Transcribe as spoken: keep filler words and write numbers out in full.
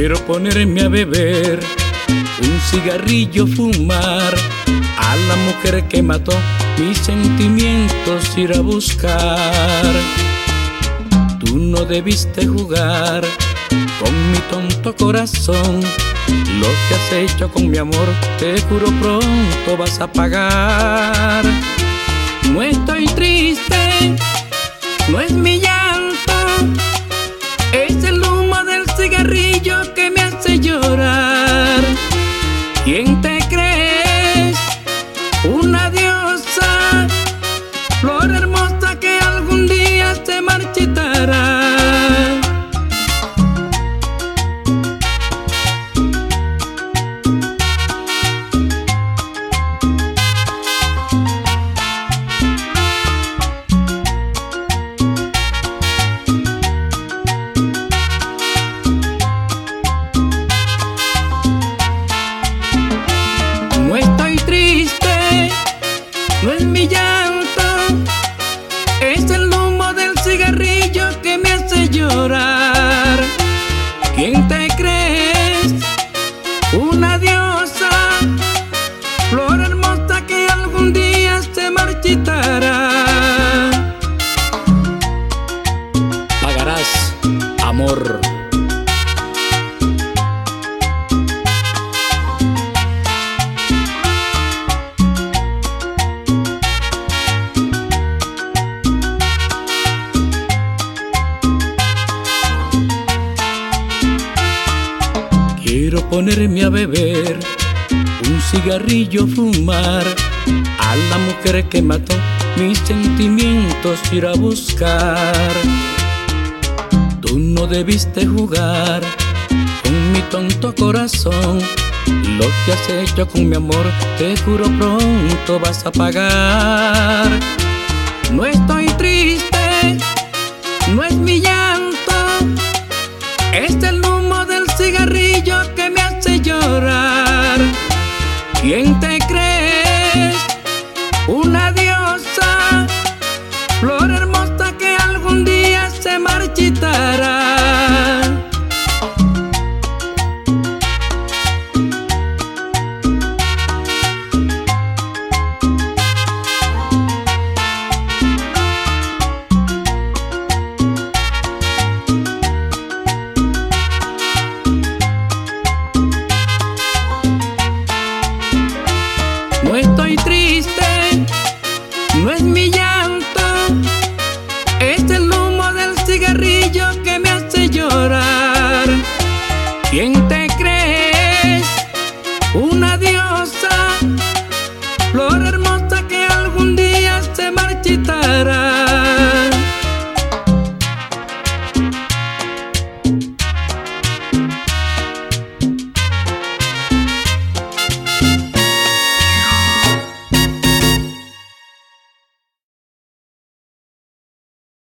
Quiero ponerme a beber, un cigarrillo fumar, a la mujer que mató mis sentimientos ir a buscar. Tú no debiste jugar con mi tonto corazón, lo que has hecho con mi amor te juro pronto vas a pagar. No estoy triste, no es mi llanto, es el humo del cigarrillo que me hace llorar. ¿Quién te crees? Una diosa, flor hermosa que algún día se marchitará. No estoy triste, no es mi llanto, es el humo del cigarrillo que me hace llorar. ¿Quién te crees? Una diosa, flor hermosa que algún día se marchitará. Pagarás, amor. Quiero ponerme a beber, un cigarrillo fumar, a la mujer que mató mis sentimientos ir a buscar. Tú no debiste jugar con mi tonto corazón, lo que has hecho con mi amor te juro pronto vas a pagar. No estoy triste, no es mi llanto, es el humo del cigarrillo que me hace llorar. ¿Quién te crees? Una diosa, flor hermosa que algún día se marchitará. No estoy triste, no es mi llanto, es el humo del cigarrillo que me hace llorar. ¿Quién te crees? Una diosa.